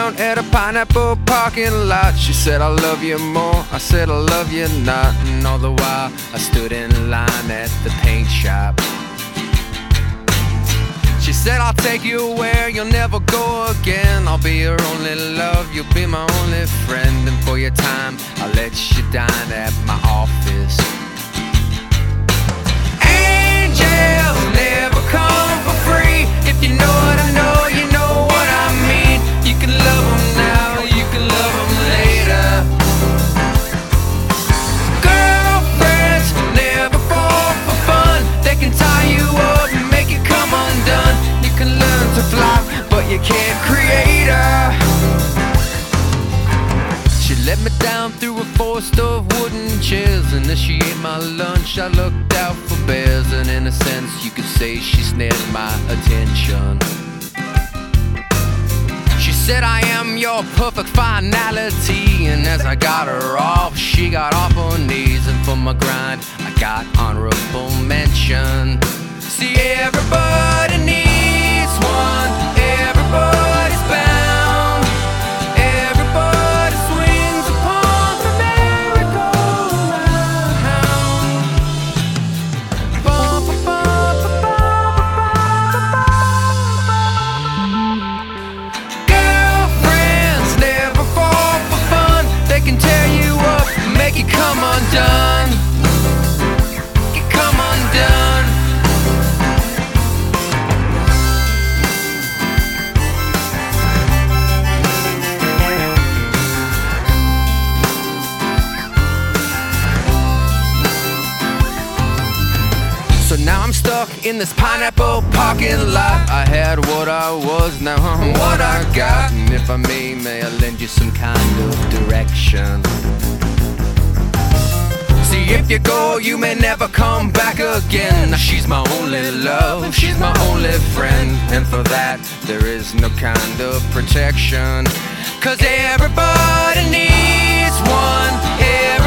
down at a Pineapple parking lot. She said, I love you more, I said, I love you not. And all the while I stood in line at the paint shop. She said, I'll take you where you'll never go again. I'll be your only love, you'll be my only friend. And for your time, I'll let you dine at my office. Angels never come for free. If you know what I know, you know what I mean. You can love them now, you can love them later. Girlfriends never fall for fun. They can tie you up and make you come undone. You can learn to fly, but you can't create her. She let me down through a forest of wooden chairs, and as she ate my lunch, I looked out for bears. And in a sense, you could say she snared my attention. She said, I am your perfect finality. And as I got her off, she got off her knees. And for my grind, I got honorable mention. See, everybody needs one. Everybody's bound. Everybody swings upon the merry-go-round. Bum, bum, bum, girlfriends never fall for fun. They can tear you up, make you come undone. You come undone. So now I'm stuck in this Pineapple parking lot. I had what I was, now I'm what I got. And if I may I lend you some kind of direction? See, if you go, you may never come back again. Now she's my only love, she's my only friend. And for that, there is no kind of protection. 'Cause everybody needs one.